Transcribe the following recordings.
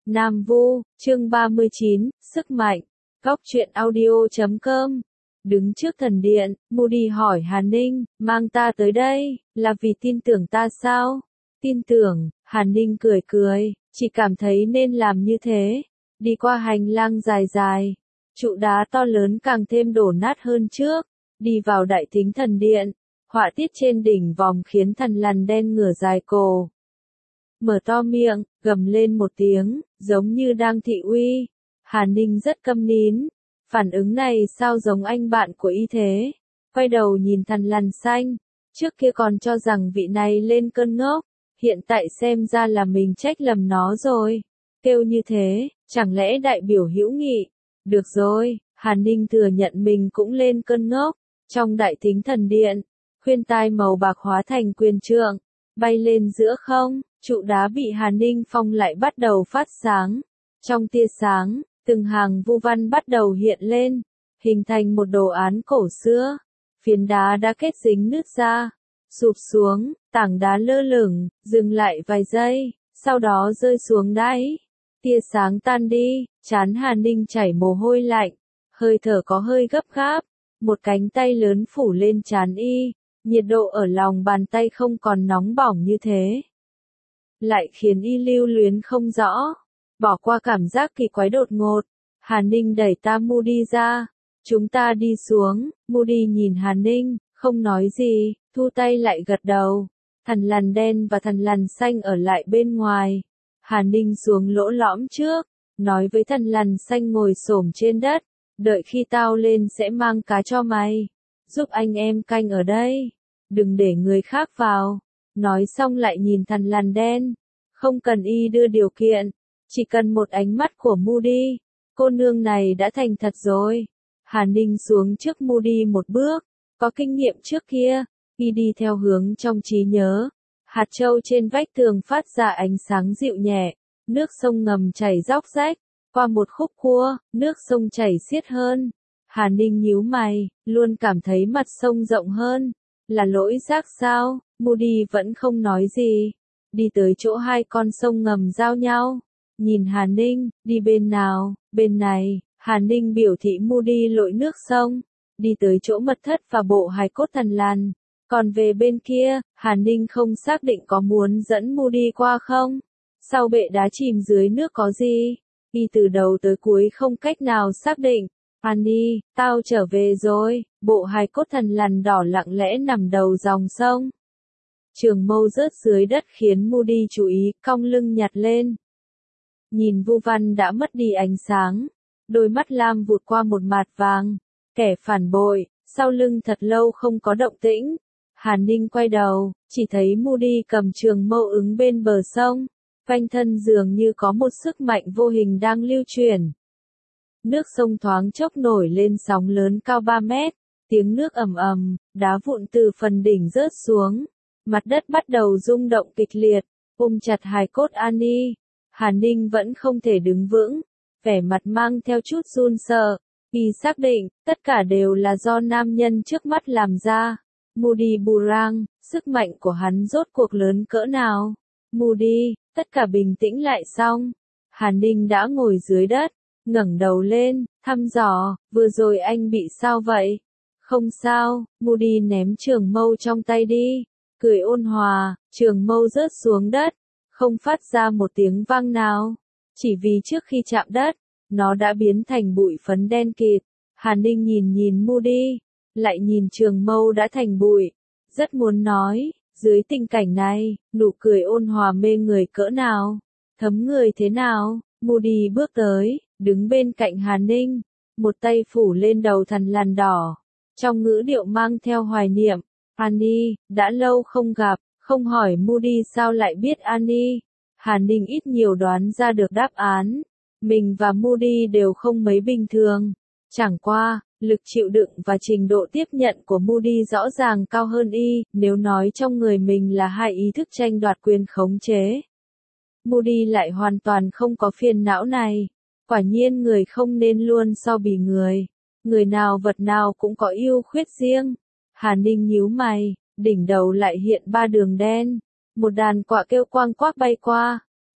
Nam Vu, chương 39, sức mạnh. Góc truyện audio.com. Đứng trước thần điện, Moody hỏi Hàn Ninh, mang ta tới đây, là vì tin tưởng ta sao? Tin tưởng, Hàn Ninh cười cười, chỉ cảm thấy nên làm như thế. Đi qua hành lang dài dài, trụ đá to lớn càng thêm đổ nát hơn trước. Đi vào đại thính thần điện, họa tiết trên đỉnh vòm khiến thần lằn đen ngửa dài cổ. Mở to miệng, gầm lên một tiếng, giống như đang thị uy. Hàn Ninh rất câm nín. Phản ứng này sao giống anh bạn của y thế? Quay đầu nhìn thần lằn xanh. Trước kia còn cho rằng vị này lên cơn ngốc. Hiện tại xem ra là mình trách lầm nó rồi. Kêu như thế, chẳng lẽ đại biểu hữu nghị? Được rồi, Hàn Ninh thừa nhận mình cũng lên cơn ngốc. Trong đại thính thần điện, khuyên tai màu bạc hóa thành quyền trượng, bay lên giữa không, trụ đá bị Hàn Ninh phong lại bắt đầu phát sáng. Trong tia sáng, từng hàng vu văn bắt đầu hiện lên, hình thành một đồ án cổ xưa. Phiến đá đã kết dính nứt ra, sụp xuống, tảng đá lơ lửng, dừng lại vài giây, sau đó rơi xuống đáy. Tia sáng tan đi, trán Hàn Ninh chảy mồ hôi lạnh, hơi thở có hơi gấp gáp. Một cánh tay lớn phủ lên trán y, nhiệt độ ở lòng bàn tay không còn nóng bỏng như thế. Lại khiến y lưu luyến không rõ, bỏ qua cảm giác kỳ quái đột ngột. Hàn Ninh đẩy ta Moody ra, chúng ta đi xuống. Moody nhìn Hàn Ninh, không nói gì, thu tay lại gật đầu. Thần lằn đen và thần lằn xanh ở lại bên ngoài. Hàn Ninh xuống lỗ lõm trước, nói với thần lằn xanh ngồi xổm trên đất. Đợi khi tao lên sẽ mang cá cho mày. Giúp anh em canh ở đây. Đừng để người khác vào. Nói xong lại nhìn thần lằn đen. Không cần y đưa điều kiện. Chỉ cần một ánh mắt của Moody. Cô nương này đã thành thật rồi. Hàn Ninh xuống trước Moody một bước. Có kinh nghiệm trước kia. Y đi theo hướng trong trí nhớ. Hạt châu trên vách tường phát ra ánh sáng dịu nhẹ. Nước sông ngầm chảy róc rách. Qua một khúc cua, nước sông chảy xiết hơn. Hàn Ninh nhíu mày, luôn cảm thấy mặt sông rộng hơn. Là lỗi giác sao? Moody vẫn không nói gì. Đi tới chỗ hai con sông ngầm giao nhau. Nhìn Hàn Ninh, đi bên nào? Bên này. Hàn Ninh biểu thị Moody lội nước sông. Đi tới chỗ mật thất và bộ hài cốt thần lằn. Còn về bên kia, Hàn Ninh không xác định có muốn dẫn Moody qua không? Sau bệ đá chìm dưới nước có gì? Y từ đầu tới cuối không cách nào xác định. Annie, tao trở về rồi. Bộ hài cốt thần lằn đỏ lặng lẽ nằm đầu dòng sông. Trường mâu rớt dưới đất khiến Moody chú ý, cong lưng nhặt lên. Nhìn vu văn đã mất đi ánh sáng. Đôi mắt lam vụt qua một mạt vàng. Kẻ phản bội, sau lưng thật lâu không có động tĩnh. Hàn Ninh quay đầu, chỉ thấy Moody cầm trường mâu ứng bên bờ sông. Quanh thân dường như có một sức mạnh vô hình đang lưu chuyển. Nước sông thoáng chốc nổi lên sóng lớn cao 3 mét, tiếng nước ầm ầm, đá vụn từ phần đỉnh rớt xuống. Mặt đất bắt đầu rung động kịch liệt, ôm chặt hài cốt Annie. Hàn Ninh vẫn không thể đứng vững, vẻ mặt mang theo chút run sợ. Y xác định, tất cả đều là do nam nhân trước mắt làm ra. Moody Burang, sức mạnh của hắn rốt cuộc lớn cỡ nào? Moody, tất cả bình tĩnh lại xong. Hàn Ninh đã ngồi dưới đất, ngẩng đầu lên, thăm dò, vừa rồi anh bị sao vậy? Không sao, Moody ném trường mâu trong tay đi, cười ôn hòa, trường mâu rớt xuống đất, không phát ra một tiếng vang nào. Chỉ vì trước khi chạm đất, nó đã biến thành bụi phấn đen kịt. Hàn Ninh nhìn Moody, lại nhìn trường mâu đã thành bụi, rất muốn nói. Dưới tình cảnh này, nụ cười ôn hòa mê người cỡ nào, thấm người thế nào? Moody bước tới, đứng bên cạnh Hàn Ninh, một tay phủ lên đầu thần lằn đỏ, trong ngữ điệu mang theo hoài niệm. Annie, đã lâu không gặp, không hỏi Moody sao lại biết Annie. Hàn Ninh ít nhiều đoán ra được đáp án. Mình và Moody đều không mấy bình thường. Chẳng qua, lực chịu đựng và trình độ tiếp nhận của Moody rõ ràng cao hơn y, nếu nói trong người mình là hai ý thức tranh đoạt quyền khống chế. Moody lại hoàn toàn không có phiền não này. Quả nhiên người không nên luôn so bì người. Người nào vật nào cũng có ưu khuyết riêng. Hàn Ninh nhíu mày, đỉnh đầu lại hiện 3 đường đen. Một đàn quạ kêu quang quác bay qua.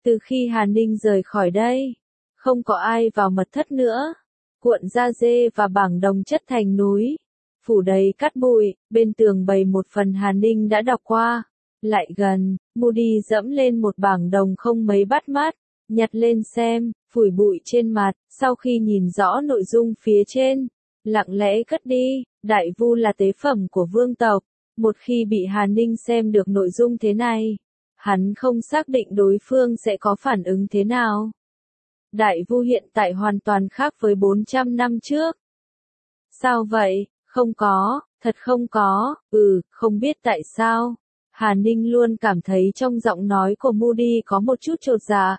Từ khi Hàn Ninh rời khỏi đây, không có ai vào mật thất nữa. Cuộn da dê và bảng đồng chất thành núi, phủ đầy cát bụi, bên tường bày một phần Hàn Ninh đã đọc qua. Lại gần, Moody dẫm lên một bảng đồng không mấy bắt mắt, nhặt lên xem, phủi bụi trên mặt, sau khi nhìn rõ nội dung phía trên, lặng lẽ cất đi. Đại Vu là tế phẩm của vương tộc, một khi bị Hàn Ninh xem được nội dung thế này, hắn không xác định đối phương sẽ có phản ứng thế nào. Đại Vu hiện tại hoàn toàn khác với 400 năm trước. Sao vậy? Không có, thật không có, không biết tại sao. Hàn Ninh luôn cảm thấy trong giọng nói của Moody có một chút chột dạ.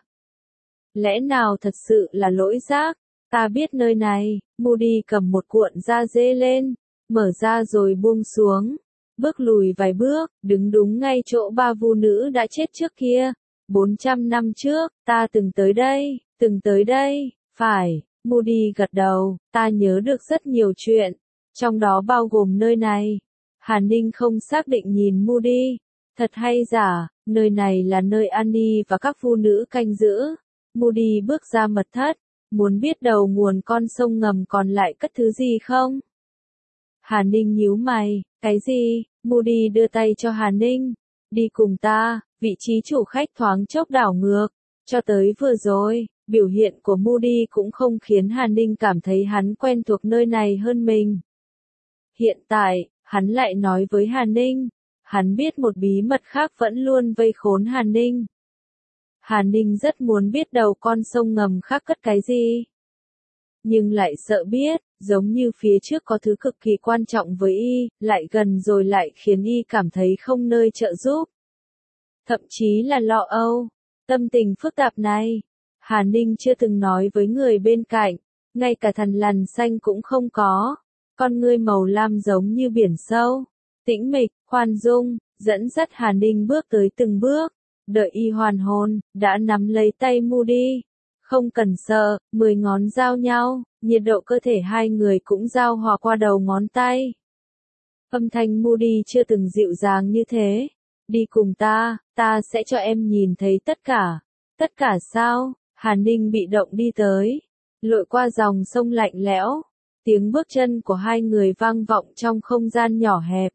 Lẽ nào thật sự là lỗi giác? Ta biết nơi này. Moody cầm một cuộn da dê lên, mở ra rồi buông xuống. Bước lùi vài bước, đứng đúng ngay chỗ ba vu nữ đã chết trước kia. 400 năm trước, ta từng tới đây, phải. Moody gật đầu, ta nhớ được rất nhiều chuyện, trong đó bao gồm nơi này. Hàn Ninh không xác định nhìn Moody, thật hay giả, nơi này là nơi Annie và các vu nữ canh giữ. Moody bước ra mật thất, muốn biết đầu nguồn con sông ngầm còn lại cất thứ gì không? Hàn Ninh nhíu mày, cái gì? Moody đưa tay cho Hàn Ninh, đi cùng ta. Vị trí chủ khách thoáng chốc đảo ngược, cho tới vừa rồi, biểu hiện của Moody cũng không khiến Hàn Ninh cảm thấy hắn quen thuộc nơi này hơn mình. Hiện tại, hắn lại nói với Hàn Ninh, hắn biết một bí mật khác vẫn luôn vây khốn Hàn Ninh. Hàn Ninh rất muốn biết đầu con sông ngầm khác cất cái gì, nhưng lại sợ biết, giống như phía trước có thứ cực kỳ quan trọng với y, lại gần rồi lại khiến y cảm thấy không nơi trợ giúp. Thậm chí là lo âu. Tâm tình phức tạp này, Hàn Ninh chưa từng nói với người bên cạnh, ngay cả thằn lằn xanh cũng không có. Con ngươi màu lam giống như biển sâu, tĩnh mịch, khoan dung, dẫn dắt Hàn Ninh bước tới từng bước. Đợi y hoàn hồn, đã nắm lấy tay Moody. Không cần sợ, 10 ngón giao nhau, nhiệt độ cơ thể hai người cũng giao hòa qua đầu ngón tay. Âm thanh Moody chưa từng dịu dàng như thế. Đi cùng ta sẽ cho em nhìn thấy tất cả. Tất cả sao? Hàn Ninh bị động đi tới, lội qua dòng sông lạnh lẽo. Tiếng bước chân của hai người vang vọng trong không gian nhỏ hẹp.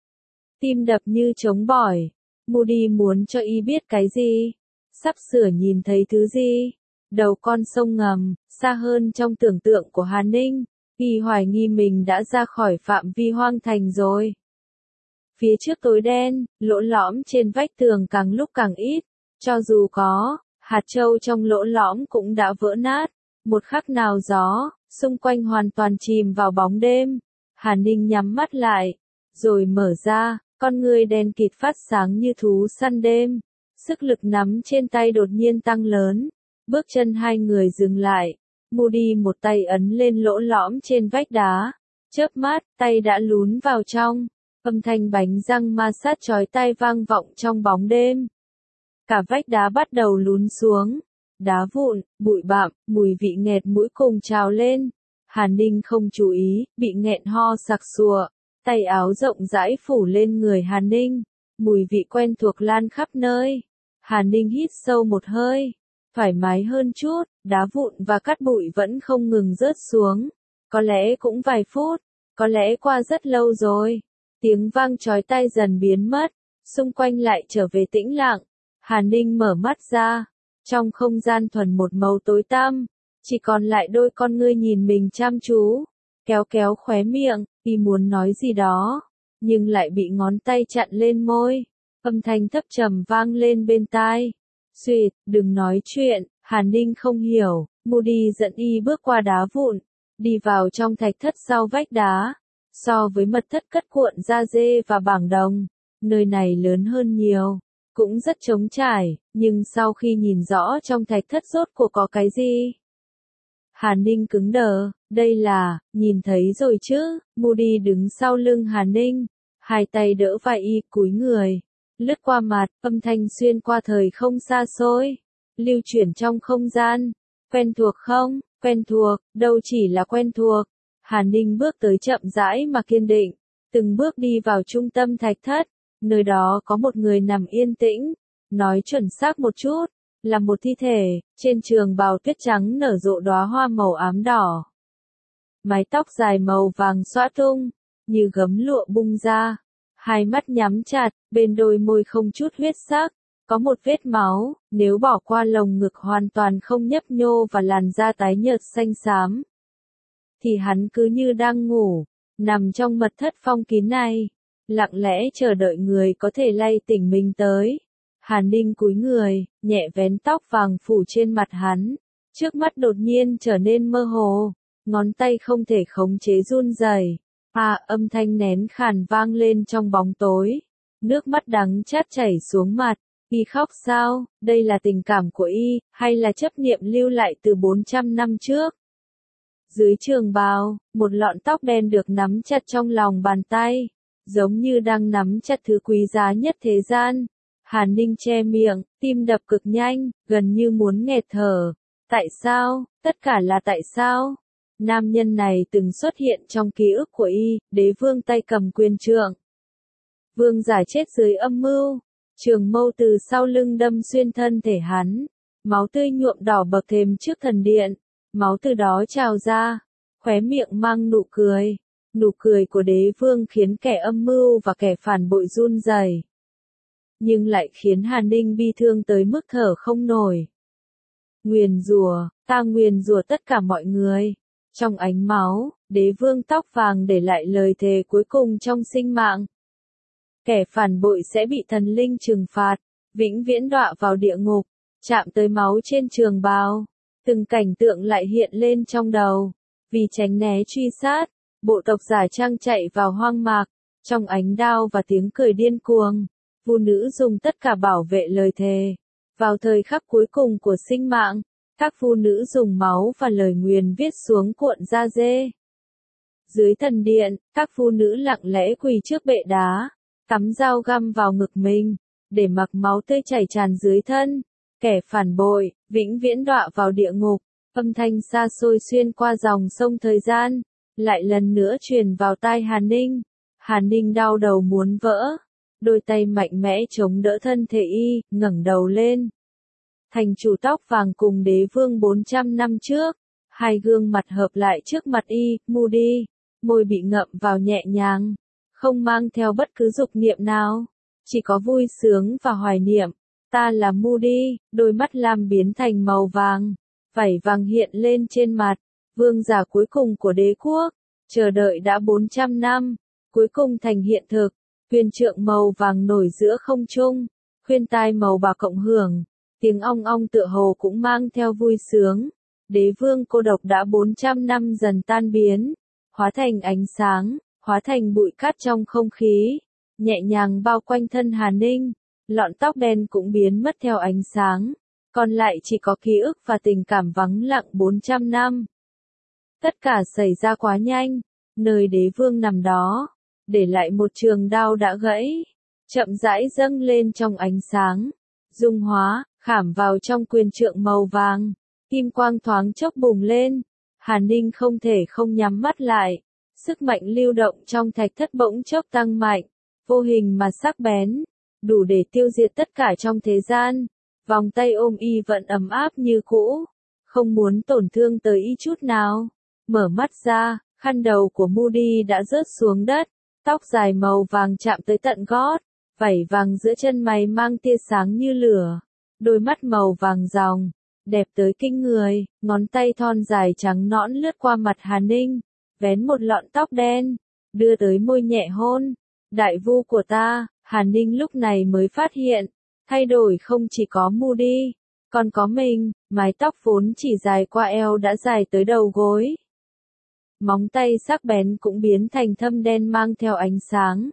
Tim đập như trống bỏi. Moody muốn cho y biết cái gì? Sắp sửa nhìn thấy thứ gì? Đầu con sông ngầm, xa hơn trong tưởng tượng của Hàn Ninh. Y hoài nghi mình đã ra khỏi phạm vi hoang thành rồi. Phía trước tối đen, lỗ lõm trên vách tường càng lúc càng ít. Cho dù có, hạt châu trong lỗ lõm cũng đã vỡ nát. Một khắc nào gió, xung quanh hoàn toàn chìm vào bóng đêm. Hàn Ninh nhắm mắt lại, rồi mở ra, con ngươi đen kịt phát sáng như thú săn đêm. Sức lực nắm trên tay đột nhiên tăng lớn. Bước chân hai người dừng lại. Moody một tay ấn lên lỗ lõm trên vách đá. Chớp mắt, tay đã lún vào trong. Âm thanh bánh răng ma sát chói tai vang vọng trong bóng đêm. Cả vách đá bắt đầu lún xuống. Đá vụn, bụi bặm, mùi vị nghẹt mũi cùng trào lên. Hàn Ninh không chú ý, bị nghẹn ho sặc sụa. Tay áo rộng rãi phủ lên người Hàn Ninh. Mùi vị quen thuộc lan khắp nơi. Hàn Ninh hít sâu một hơi. Thoải mái hơn chút, đá vụn và cát bụi vẫn không ngừng rớt xuống. Có lẽ cũng vài phút, có lẽ qua rất lâu rồi. Tiếng vang chói tai dần biến mất, xung quanh lại trở về tĩnh lặng. Hàn Ninh mở mắt ra, trong không gian thuần một màu tối tăm, chỉ còn lại đôi con ngươi nhìn mình chăm chú, kéo kéo khóe miệng, y muốn nói gì đó, nhưng lại bị ngón tay chặn lên môi. Âm thanh thấp trầm vang lên bên tai. Xuyệt, đừng nói chuyện. Hàn Ninh không hiểu. Moody dẫn y bước qua đá vụn, đi vào trong thạch thất sau vách đá. So với mật thất cất cuộn da dê và bảng đồng, nơi này lớn hơn nhiều, cũng rất trống trải, nhưng sau khi nhìn rõ trong thạch thất rốt cuộc có cái gì? Hàn Ninh cứng đờ, đây là, nhìn thấy rồi chứ? Moody đứng sau lưng Hàn Ninh, hai tay đỡ vai y, cúi người, lướt qua mặt, âm thanh xuyên qua thời không xa xôi, lưu chuyển trong không gian. Quen thuộc không? Quen thuộc, đâu chỉ là quen thuộc. Hàn Ninh bước tới chậm rãi mà kiên định, từng bước đi vào trung tâm thạch thất, nơi đó có một người nằm yên tĩnh, nói chuẩn xác một chút, là một thi thể, trên trường bào tuyết trắng nở rộ đóa hoa màu ám đỏ. Mái tóc dài màu vàng xõa tung, như gấm lụa bung ra, hai mắt nhắm chặt, bên đôi môi không chút huyết sắc, có một vết máu, nếu bỏ qua lồng ngực hoàn toàn không nhấp nhô và làn da tái nhợt xanh xám, thì hắn cứ như đang ngủ, nằm trong mật thất phong kín này, lặng lẽ chờ đợi người có thể lay tỉnh mình tới. Hàn Ninh cúi người, nhẹ vén tóc vàng phủ trên mặt hắn, trước mắt đột nhiên trở nên mơ hồ, ngón tay không thể khống chế run rẩy. Âm thanh nén khàn vang lên trong bóng tối, nước mắt đắng chát chảy xuống mặt. Y khóc sao? Đây là tình cảm của y, hay là chấp niệm lưu lại từ 400 năm trước? Dưới trường bào, một lọn tóc đen được nắm chặt trong lòng bàn tay, giống như đang nắm chặt thứ quý giá nhất thế gian. Hàn Ninh che miệng, tim đập cực nhanh, gần như muốn nghẹt thở. Tại sao? Tất cả là tại sao? Nam nhân này từng xuất hiện trong ký ức của y, đế vương tay cầm quyền trượng. Vương giả chết dưới âm mưu, trường mâu từ sau lưng đâm xuyên thân thể hắn, máu tươi nhuộm đỏ bậc thềm trước thần điện, máu từ đó trào ra, khóe miệng mang nụ cười của đế vương khiến kẻ âm mưu và kẻ phản bội run rẩy, nhưng lại khiến Hàn Ninh bi thương tới mức thở không nổi. Nguyền rủa, ta nguyền rủa tất cả mọi người. Trong ánh máu, đế vương tóc vàng để lại lời thề cuối cùng trong sinh mạng. Kẻ phản bội sẽ bị thần linh trừng phạt, vĩnh viễn đọa vào địa ngục, chạm tới máu trên trường bào. Từng cảnh tượng lại hiện lên trong đầu. Vì tránh né truy sát, bộ tộc giả trang chạy vào hoang mạc, trong ánh đao và tiếng cười điên cuồng. Vu nữ dùng tất cả bảo vệ lời thề. Vào thời khắc cuối cùng của sinh mạng, các vu nữ dùng máu và lời nguyền viết xuống cuộn da dê. Dưới thần điện, các vu nữ lặng lẽ quỳ trước bệ đá, cắm dao găm vào ngực mình, để mặc máu tươi chảy tràn dưới thân. Kẻ phản bội, vĩnh viễn đọa vào địa ngục. Âm thanh xa xôi xuyên qua dòng sông thời gian, lại lần nữa truyền vào tai Hàn Ninh. Hàn Ninh đau đầu muốn vỡ, đôi tay mạnh mẽ chống đỡ thân thể y, ngẩng đầu lên. Thành chủ tóc vàng cùng đế vương 400 năm trước, hai gương mặt hợp lại trước mặt y, Moody, môi bị ngậm vào nhẹ nhàng, không mang theo bất cứ dục niệm nào, chỉ có vui sướng và hoài niệm. Ta là Moody, đôi mắt lam biến thành màu vàng, vảy vàng hiện lên trên mặt, vương giả cuối cùng của đế quốc, chờ đợi đã 400 năm, cuối cùng thành hiện thực, quyền trượng màu vàng nổi giữa không trung, khuyên tai màu bạc cộng hưởng, tiếng ong ong tựa hồ cũng mang theo vui sướng, đế vương cô độc đã 400 năm dần tan biến, hóa thành ánh sáng, hóa thành bụi cát trong không khí, nhẹ nhàng bao quanh thân Hàn Ninh. Lọn tóc đen cũng biến mất theo ánh sáng, còn lại chỉ có ký ức và tình cảm vắng lặng 400 năm. Tất cả xảy ra quá nhanh, nơi đế vương nằm đó, để lại một trường đao đã gãy, chậm rãi dâng lên trong ánh sáng, dung hóa, khảm vào trong quyền trượng màu vàng, kim quang thoáng chốc bùng lên, Hàn Ninh không thể không nhắm mắt lại, sức mạnh lưu động trong thạch thất bỗng chốc tăng mạnh, vô hình mà sắc bén, đủ để tiêu diệt tất cả trong thế gian. Vòng tay ôm y vẫn ấm áp như cũ, không muốn tổn thương tới y chút nào. Mở mắt ra, khăn đầu của Moody đã rớt xuống đất, tóc dài màu vàng chạm tới tận gót, vảy vàng giữa chân mày mang tia sáng như lửa, đôi mắt màu vàng ròng, đẹp tới kinh người, ngón tay thon dài trắng nõn lướt qua mặt Hàn Ninh, vén một lọn tóc đen, đưa tới môi nhẹ hôn. Đại vu của ta. Hàn Ninh lúc này mới phát hiện, thay đổi không chỉ có Moody, còn có mình, mái tóc vốn chỉ dài qua eo đã dài tới đầu gối. Móng tay sắc bén cũng biến thành thâm đen mang theo ánh sáng.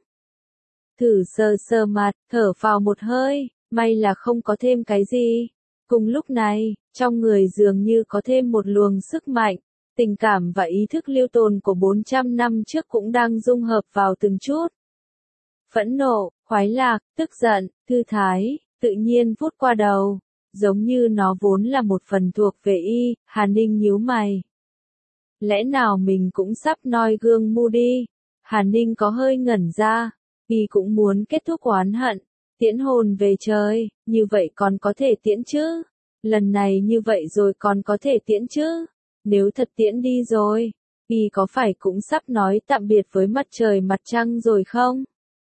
Thử sờ sờ mặt, thở phào một hơi, may là không có thêm cái gì. Cùng lúc này, trong người dường như có thêm một luồng sức mạnh, tình cảm và ý thức lưu tồn của 400 năm trước cũng đang dung hợp vào từng chút. Phẫn nộ, khoái lạc, tức giận, thư thái, tự nhiên vút qua đầu, giống như nó vốn là một phần thuộc về y. Hàn Ninh nhíu mày. Lẽ nào mình cũng sắp noi gương Moody? Hàn Ninh có hơi ngẩn ra, y cũng muốn kết thúc oán hận, tiễn hồn về trời, như vậy còn có thể tiễn chứ? Lần này như vậy rồi còn có thể tiễn chứ? Nếu thật tiễn đi rồi, y có phải cũng sắp nói tạm biệt với mặt trời mặt trăng rồi không?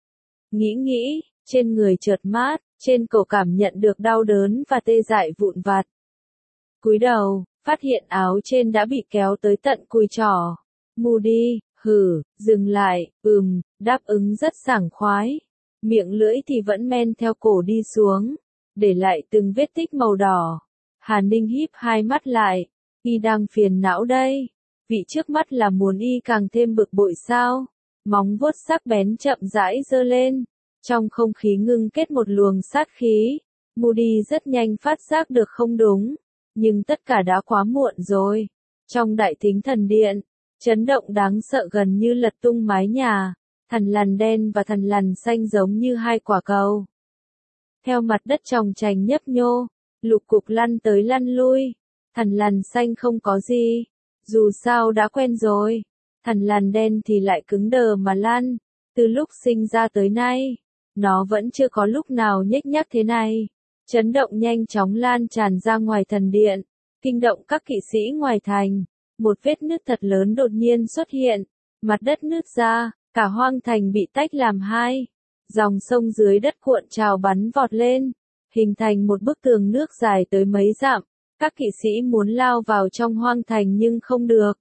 Nghĩ, trên người chợt mát, trên cổ cảm nhận được đau đớn và tê dại vụn vặt. Cúi đầu, phát hiện áo trên đã bị kéo tới tận cùi trỏ. Moody, dừng lại, đáp ứng rất sảng khoái. Miệng lưỡi thì vẫn men theo cổ đi xuống, để lại từng vết tích màu đỏ. Hà Ninh híp hai mắt lại, y đang phiền não đây. Vị trước mắt là muốn y càng thêm bực bội sao? Móng vuốt sắc bén chậm rãi giơ lên, trong không khí ngưng kết một luồng sát khí. Moody rất nhanh phát giác được không đúng, nhưng tất cả đã quá muộn rồi. Trong đại thính thần điện, chấn động đáng sợ gần như lật tung mái nhà, thằn lằn đen và thằn lằn xanh giống như hai quả cầu. Theo mặt đất tròng trành nhấp nhô, lục cục lăn tới lăn lui, thằn lằn xanh không có gì, dù sao đã quen rồi, thằn lằn đen thì lại cứng đờ mà lăn, từ lúc sinh ra tới nay, nó vẫn chưa có lúc nào nhếch nhác thế này. Chấn động nhanh chóng lan tràn ra ngoài thần điện, kinh động các kỵ sĩ ngoài thành. Một vết nứt thật lớn đột nhiên xuất hiện, mặt đất nứt ra, cả hoang thành bị tách làm hai. Dòng sông dưới đất cuộn trào bắn vọt lên, hình thành một bức tường nước dài tới mấy dặm. Các kỵ sĩ muốn lao vào trong hoang thành nhưng không được.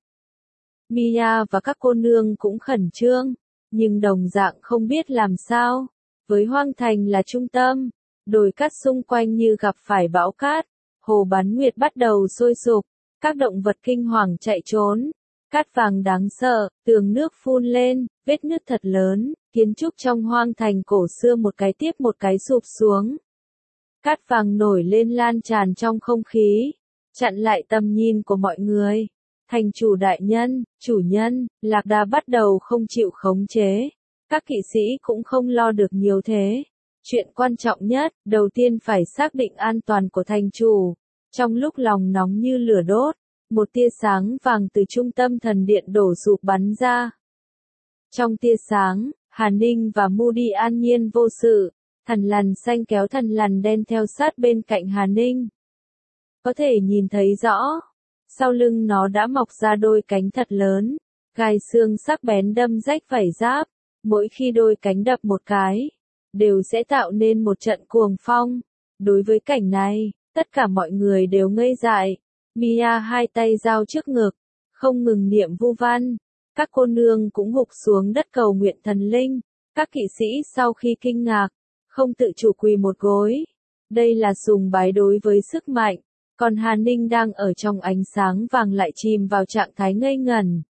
Mia và các cô nương cũng khẩn trương, nhưng đồng dạng không biết làm sao. Với hoang thành là trung tâm, đồi cát xung quanh như gặp phải bão cát, hồ bán nguyệt bắt đầu sôi sục, các động vật kinh hoàng chạy trốn, cát vàng đáng sợ, tường nước phun lên, vết nứt thật lớn, kiến trúc trong hoang thành cổ xưa một cái tiếp một cái sụp xuống. Cát vàng nổi lên lan tràn trong không khí, chặn lại tầm nhìn của mọi người. Thành chủ đại nhân, chủ nhân, Lạc Đà bắt đầu không chịu khống chế. Các kỵ sĩ cũng không lo được nhiều thế. Chuyện quan trọng nhất, đầu tiên phải xác định an toàn của thành chủ. Trong lúc lòng nóng như lửa đốt, một tia sáng vàng từ trung tâm thần điện đổ sụp bắn ra. Trong tia sáng, Hà Ninh và Moody an nhiên vô sự, thằn lằn xanh kéo thằn lằn đen theo sát bên cạnh Hà Ninh. Có thể nhìn thấy rõ, sau lưng nó đã mọc ra đôi cánh thật lớn, gai xương sắc bén đâm rách vảy giáp, mỗi khi đôi cánh đập một cái, đều sẽ tạo nên một trận cuồng phong. Đối với cảnh này, tất cả mọi người đều ngây dại. Mia hai tay giao trước ngực, không ngừng niệm vu văn. Các cô nương cũng gục xuống đất cầu nguyện thần linh. Các kỵ sĩ sau khi kinh ngạc, không tự chủ quỳ một gối. Đây là sùng bái đối với sức mạnh. Còn Hà Ninh đang ở trong ánh sáng vàng lại chìm vào trạng thái ngây ngẩn.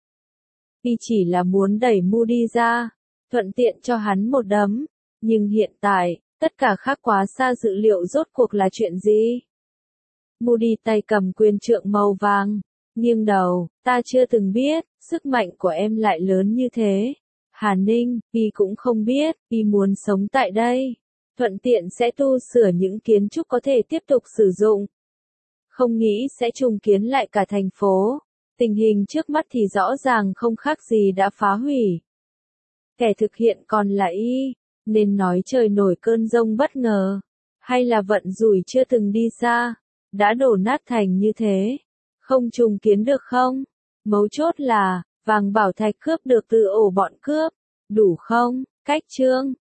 Y chỉ là muốn đẩy Moody ra, thuận tiện cho hắn một đấm. Nhưng hiện tại, tất cả khác quá xa dự liệu rốt cuộc là chuyện gì? Moody tay cầm quyền trượng màu vàng, nghiêng đầu, ta chưa từng biết, sức mạnh của em lại lớn như thế. Hà Ninh, y cũng không biết, y muốn sống tại đây. Thuận tiện sẽ tu sửa những kiến trúc có thể tiếp tục sử dụng. Không nghĩ sẽ trùng kiến lại cả thành phố. Tình hình trước mắt thì rõ ràng không khác gì đã phá hủy. Kẻ thực hiện còn là y, nên nói trời nổi cơn giông bất ngờ. Hay là vận rủi chưa từng đi xa, đã đổ nát thành như thế. Không trùng kiến được không? Mấu chốt là, vàng bảo thạch cướp được từ ổ bọn cướp. Đủ không? Cách chương